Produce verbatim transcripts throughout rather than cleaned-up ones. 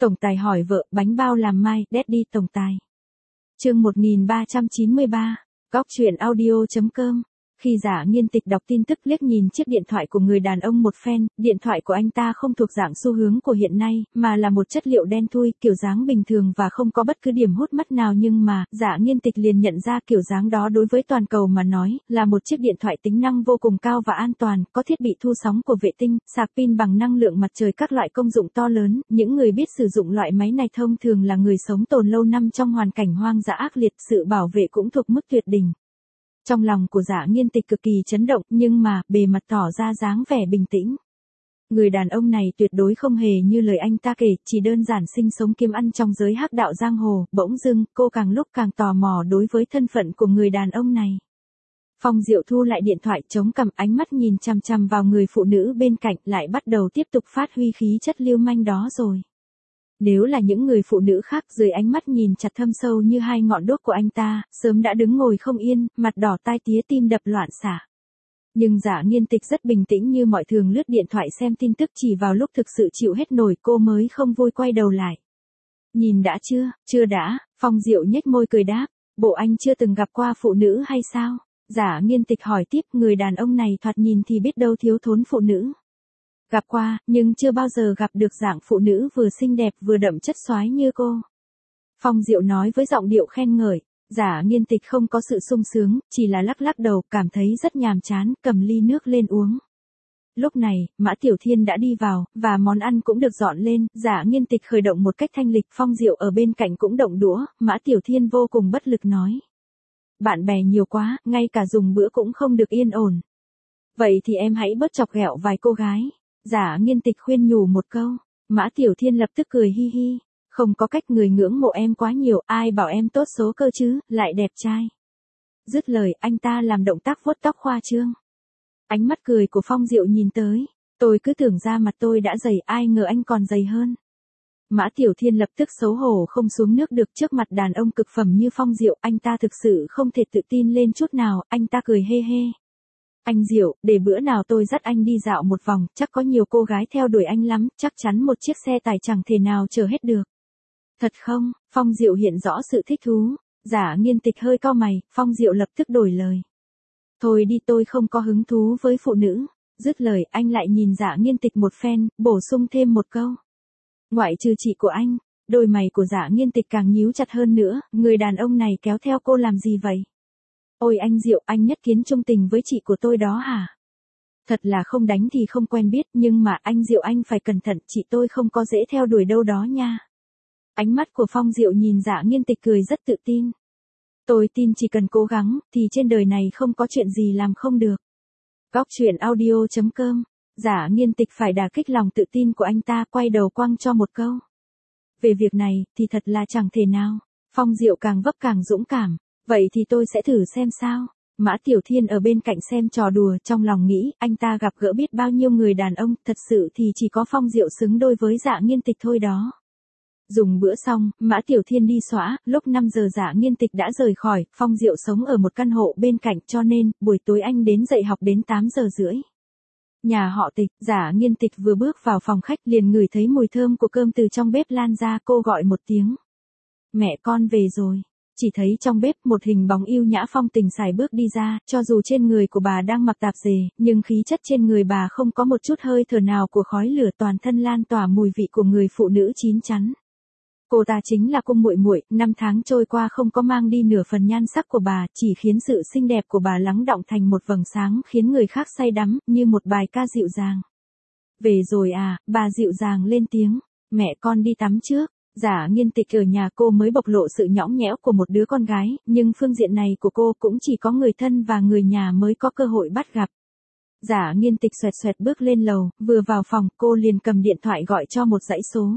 Tổng tài hỏi vợ, bánh bao làm mai, Daddy tổng tài. Chương một nghìn ba trăm chín mươi ba, góc truyện audio.com. Khi Giả Nghiên Tịch đọc tin tức liếc nhìn chiếc điện thoại của người đàn ông một phen, điện thoại của anh ta không thuộc dạng xu hướng của hiện nay, mà là một chất liệu đen thui, kiểu dáng bình thường và không có bất cứ điểm hút mắt nào, nhưng mà, Giả Nghiên Tịch liền nhận ra kiểu dáng đó đối với toàn cầu mà nói, là một chiếc điện thoại tính năng vô cùng cao và an toàn, có thiết bị thu sóng của vệ tinh, sạc pin bằng năng lượng mặt trời, các loại công dụng to lớn. Những người biết sử dụng loại máy này thông thường là người sống tồn lâu năm trong hoàn cảnh hoang dã ác liệt, sự bảo vệ cũng thuộc mức tuyệt đỉnh. Trong lòng của Giả Nghiên Tịch cực kỳ chấn động, nhưng mà, bề mặt tỏ ra dáng vẻ bình tĩnh. Người đàn ông này tuyệt đối không hề như lời anh ta kể, chỉ đơn giản sinh sống kiếm ăn trong giới hắc đạo giang hồ. Bỗng dưng, cô càng lúc càng tò mò đối với thân phận của người đàn ông này. Phong Diệu thu lại điện thoại, chống cằm, ánh mắt nhìn chằm chằm vào người phụ nữ bên cạnh, lại bắt đầu tiếp tục phát huy khí chất lưu manh đó rồi. Nếu là những người phụ nữ khác, dưới ánh mắt nhìn chặt thâm sâu như hai ngọn đuốc của anh ta, sớm đã đứng ngồi không yên, mặt đỏ tai tía, tim đập loạn xạ. Nhưng Giả Nghiên Tịch rất bình tĩnh như mọi thường, lướt điện thoại xem tin tức, chỉ vào lúc thực sự chịu hết nổi cô mới không vui quay đầu lại. Nhìn đã chưa? Chưa đã. Phong Diệu nhếch môi cười đáp, bộ anh chưa từng gặp qua phụ nữ hay sao? Giả Nghiên Tịch hỏi tiếp, người đàn ông này thoạt nhìn thì biết đâu thiếu thốn phụ nữ. Gặp qua, nhưng chưa bao giờ gặp được dạng phụ nữ vừa xinh đẹp vừa đậm chất soái như cô. Phong Diệu nói với giọng điệu khen ngợi. Giả Nghiên Tịch không có sự sung sướng, chỉ là lắc lắc đầu, cảm thấy rất nhàm chán, cầm ly nước lên uống. Lúc này, Mã Tiểu Thiên đã đi vào, và món ăn cũng được dọn lên. Giả Nghiên Tịch khởi động một cách thanh lịch, Phong Diệu ở bên cạnh cũng động đũa. Mã Tiểu Thiên vô cùng bất lực nói: bạn bè nhiều quá, ngay cả dùng bữa cũng không được yên ổn. Vậy thì em hãy bớt chọc ghẹo vài cô gái. Giả Nghiên Tịch khuyên nhủ một câu. Mã Tiểu Thiên lập tức cười hi hi. Không có cách, người ngưỡng mộ em quá nhiều, ai bảo em tốt số cơ chứ, lại đẹp trai. Dứt lời, anh ta làm động tác vuốt tóc khoa trương. Ánh mắt cười của Phong Diệu nhìn tới. Tôi cứ tưởng da mặt tôi đã dày, ai ngờ anh còn dày hơn. Mã Tiểu Thiên lập tức xấu hổ không xuống nước được trước mặt đàn ông cực phẩm như Phong Diệu, anh ta thực sự không thể tự tin lên chút nào, anh ta cười hê hê. Anh Diệu, để bữa nào tôi dắt anh đi dạo một vòng, chắc có nhiều cô gái theo đuổi anh lắm, chắc chắn một chiếc xe tải chẳng thể nào chở hết được. Thật không? Phong Diệu hiện rõ sự thích thú. Giả Nghiên Tịch hơi cau mày, Phong Diệu lập tức đổi lời. Thôi đi, tôi không có hứng thú với phụ nữ. Dứt lời, anh lại nhìn Giả Nghiên Tịch một phen, bổ sung thêm một câu. Ngoại trừ chị của anh. Đôi mày của Giả Nghiên Tịch càng nhíu chặt hơn nữa, người đàn ông này kéo theo cô làm gì vậy? Ôi anh Diệu, anh nhất kiến trung tình với chị của tôi đó hả? Thật là không đánh thì không quen biết, nhưng mà anh Diệu anh phải cẩn thận, chị tôi không có dễ theo đuổi đâu đó nha. Ánh mắt của Phong Diệu nhìn Giả Nghiên Tịch cười rất tự tin. Tôi tin chỉ cần cố gắng, thì trên đời này không có chuyện gì làm không được. Góc truyện audio.com. Giả Nghiên Tịch phải đả kích lòng tự tin của anh ta, quay đầu quăng cho một câu. Về việc này, thì thật là chẳng thể nào. Phong Diệu càng vấp càng dũng cảm. Vậy thì tôi sẽ thử xem sao. Mã Tiểu Thiên ở bên cạnh xem trò đùa, trong lòng nghĩ, anh ta gặp gỡ biết bao nhiêu người đàn ông, thật sự thì chỉ có Phong Diệu xứng đôi với Giả Nghiên Tịch thôi đó. Dùng bữa xong, Mã Tiểu Thiên đi xõa, lúc năm giờ Giả Nghiên Tịch đã rời khỏi, Phong Diệu sống ở một căn hộ bên cạnh, cho nên, buổi tối anh đến dạy học đến tám giờ rưỡi. Nhà họ Tịch, Giả Nghiên Tịch vừa bước vào phòng khách liền ngửi thấy mùi thơm của cơm từ trong bếp lan ra, cô gọi một tiếng. Mẹ con về rồi. Chỉ thấy trong bếp một hình bóng yêu nhã phong tình sải bước đi ra, cho dù trên người của bà đang mặc tạp dề, nhưng khí chất trên người bà không có một chút hơi thở nào của khói lửa, toàn thân lan tỏa mùi vị của người phụ nữ chín chắn. Cô ta chính là Cung Muội Muội, năm tháng trôi qua không có mang đi nửa phần nhan sắc của bà, chỉ khiến sự xinh đẹp của bà lắng đọng thành một vầng sáng khiến người khác say đắm, như một bài ca dịu dàng. Về rồi à, bà dịu dàng lên tiếng, mẹ con đi tắm trước. Giả Nghiên Tịch ở nhà cô mới bộc lộ sự nhõng nhẽo của một đứa con gái, nhưng phương diện này của cô cũng chỉ có người thân và người nhà mới có cơ hội bắt gặp. Giả Nghiên Tịch xoẹt xoẹt bước lên lầu, vừa vào phòng, cô liền cầm điện thoại gọi cho một dãy số.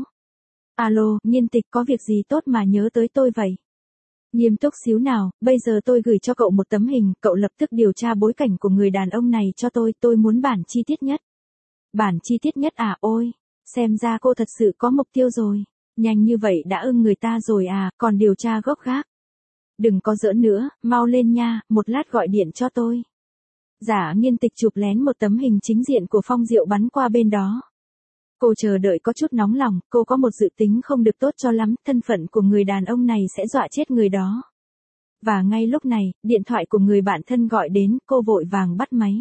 Alo, Nghiên Tịch, có việc gì tốt mà nhớ tới tôi vậy? Nghiêm túc xíu nào, bây giờ tôi gửi cho cậu một tấm hình, cậu lập tức điều tra bối cảnh của người đàn ông này cho tôi, tôi muốn bản chi tiết nhất. Bản chi tiết nhất à, ôi, xem ra cô thật sự có mục tiêu rồi. Nhanh như vậy đã ưng người ta rồi à, còn điều tra gốc gác. Đừng có giỡn nữa, mau lên nha, một lát gọi điện cho tôi. Giả Nghiên Tịch chụp lén một tấm hình chính diện của Phong Diệu bắn qua bên đó. Cô chờ đợi có chút nóng lòng, cô có một dự tính không được tốt cho lắm, thân phận của người đàn ông này sẽ dọa chết người đó. Và ngay lúc này, điện thoại của người bạn thân gọi đến, cô vội vàng bắt máy.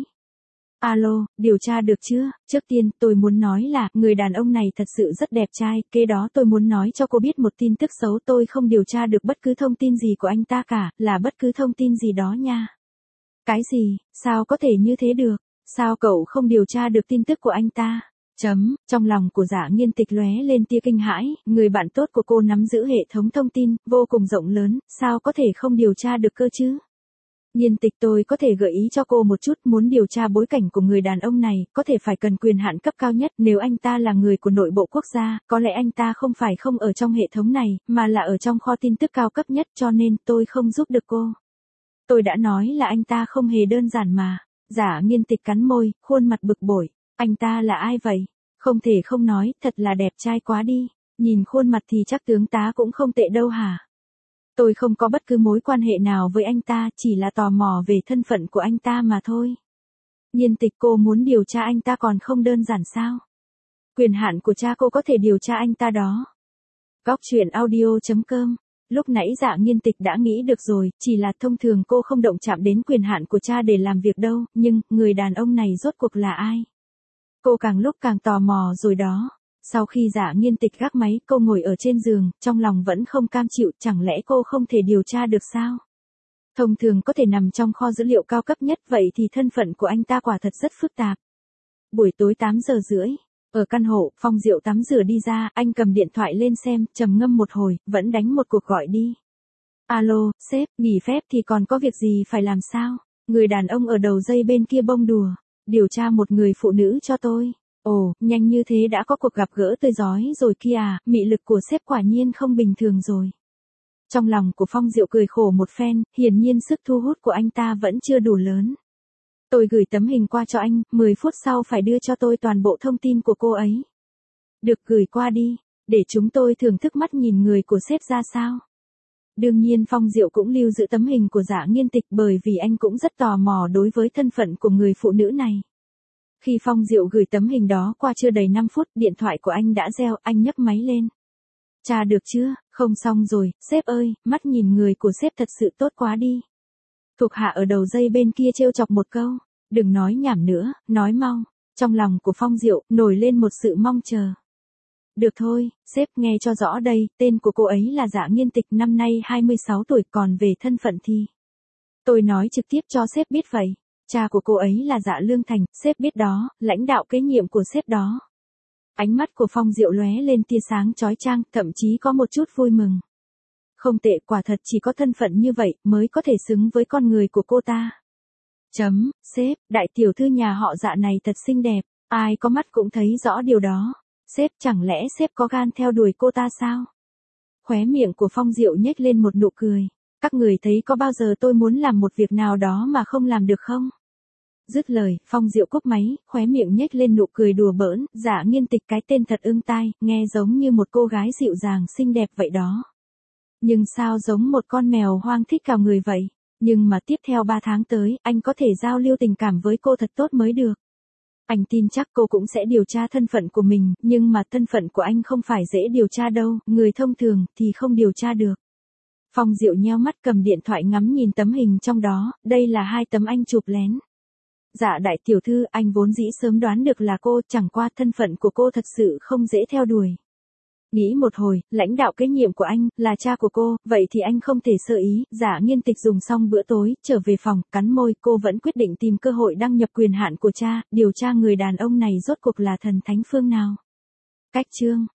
Alo, điều tra được chưa? Trước tiên, tôi muốn nói là, người đàn ông này thật sự rất đẹp trai, kế đó tôi muốn nói cho cô biết một tin tức xấu, tôi không điều tra được bất cứ thông tin gì của anh ta cả, là bất cứ thông tin gì đó nha. Cái gì, sao có thể như thế được? Sao cậu không điều tra được tin tức của anh ta? Chấm, trong lòng của Dạ Nghiên Tịch lóe lên tia kinh hãi, người bạn tốt của cô nắm giữ hệ thống thông tin, vô cùng rộng lớn, sao có thể không điều tra được cơ chứ? Nghiên Tịch, tôi có thể gợi ý cho cô một chút, muốn điều tra bối cảnh của người đàn ông này, có thể phải cần quyền hạn cấp cao nhất, nếu anh ta là người của nội bộ quốc gia, có lẽ anh ta không phải không ở trong hệ thống này, mà là ở trong kho tin tức cao cấp nhất, cho nên tôi không giúp được cô. Tôi đã nói là anh ta không hề đơn giản mà. Dạ Nghiên Tịch cắn môi, khuôn mặt bực bội. Anh ta là ai vậy? Không thể không nói, thật là đẹp trai quá đi. Nhìn khuôn mặt thì chắc tướng tá cũng không tệ đâu hả? Tôi không có bất cứ mối quan hệ nào với anh ta, chỉ là tò mò về thân phận của anh ta mà thôi. Nghiên Tịch, cô muốn điều tra anh ta còn không đơn giản sao? Quyền hạn của cha cô có thể điều tra anh ta đó. Góc truyện audio chấm com. Lúc nãy Dạ Nghiên Tịch đã nghĩ được rồi, chỉ là thông thường cô không động chạm đến quyền hạn của cha để làm việc đâu, nhưng, người đàn ông này rốt cuộc là ai? Cô càng lúc càng tò mò rồi đó. Sau khi Dạ Nghiên Tịch gác máy, cô ngồi ở trên giường, trong lòng vẫn không cam chịu, chẳng lẽ cô không thể điều tra được sao? Thông thường có thể nằm trong kho dữ liệu cao cấp nhất, vậy thì thân phận của anh ta quả thật rất phức tạp. Buổi tối tám giờ rưỡi. Ở căn hộ, Phong Diệu tắm rửa đi ra, anh cầm điện thoại lên xem, trầm ngâm một hồi, vẫn đánh một cuộc gọi đi. Alo, sếp, nghỉ phép thì còn có việc gì phải làm sao? Người đàn ông ở đầu dây bên kia bông đùa. Điều tra một người phụ nữ cho tôi. Ồ, nhanh như thế đã có cuộc gặp gỡ tươi rói rồi kia à, mị lực của sếp quả nhiên không bình thường rồi. Trong lòng của Phong Diệu cười khổ một phen, hiển nhiên sức thu hút của anh ta vẫn chưa đủ lớn. Tôi gửi tấm hình qua cho anh, mười phút sau phải đưa cho tôi toàn bộ thông tin của cô ấy. Được, gửi qua đi, để chúng tôi thưởng thức mắt nhìn người của sếp ra sao. Đương nhiên Phong Diệu cũng lưu giữ tấm hình của Dạ Nghiên Tịch bởi vì anh cũng rất tò mò đối với thân phận của người phụ nữ này. Khi Phong Diệu gửi tấm hình đó qua chưa đầy năm phút, điện thoại của anh đã reo, anh nhấc máy lên. Tra được chưa? Không xong rồi, sếp ơi, mắt nhìn người của sếp thật sự tốt quá đi. Thuộc hạ ở đầu dây bên kia trêu chọc một câu, đừng nói nhảm nữa, nói mau. Trong lòng của Phong Diệu nổi lên một sự mong chờ. Được thôi, sếp nghe cho rõ đây, tên của cô ấy là Dạ Nghiên Tịch, năm nay hai mươi sáu tuổi, còn về thân phận thì tôi nói trực tiếp cho sếp biết vậy. Cha của cô ấy là Dạ Lương Thành, sếp biết đó, lãnh đạo kế nhiệm của sếp đó. Ánh mắt của Phong Diệu lóe lên tia sáng chói chang, thậm chí có một chút vui mừng. Không tệ, quả thật chỉ có thân phận như vậy mới có thể xứng với con người của cô ta. Chấm, sếp, đại tiểu thư nhà họ Dạ này thật xinh đẹp, ai có mắt cũng thấy rõ điều đó. Sếp, chẳng lẽ sếp có gan theo đuổi cô ta sao? Khóe miệng của Phong Diệu nhếch lên một nụ cười. Các người thấy có bao giờ tôi muốn làm một việc nào đó mà không làm được không? Dứt lời, Phong Diệu cúp máy, khóe miệng nhếch lên nụ cười đùa bỡn, Dạ Nghiên Tịch cái tên thật ưng tai, nghe giống như một cô gái dịu dàng xinh đẹp vậy đó. Nhưng sao giống một con mèo hoang thích cào người vậy? Nhưng mà tiếp theo ba tháng tới, anh có thể giao lưu tình cảm với cô thật tốt mới được. Anh tin chắc cô cũng sẽ điều tra thân phận của mình, nhưng mà thân phận của anh không phải dễ điều tra đâu, người thông thường thì không điều tra được. Phong Diệu nheo mắt cầm điện thoại ngắm nhìn tấm hình trong đó, đây là hai tấm anh chụp lén. Dạ đại tiểu thư, anh vốn dĩ sớm đoán được là cô, chẳng qua thân phận của cô thật sự không dễ theo đuổi. Nghĩ một hồi, lãnh đạo kế nhiệm của anh, là cha của cô, vậy thì anh không thể sơ ý. Dạ Nghiên Tịch dùng xong bữa tối, trở về phòng, cắn môi, cô vẫn quyết định tìm cơ hội đăng nhập quyền hạn của cha, điều tra người đàn ông này rốt cuộc là thần thánh phương nào. Cách chương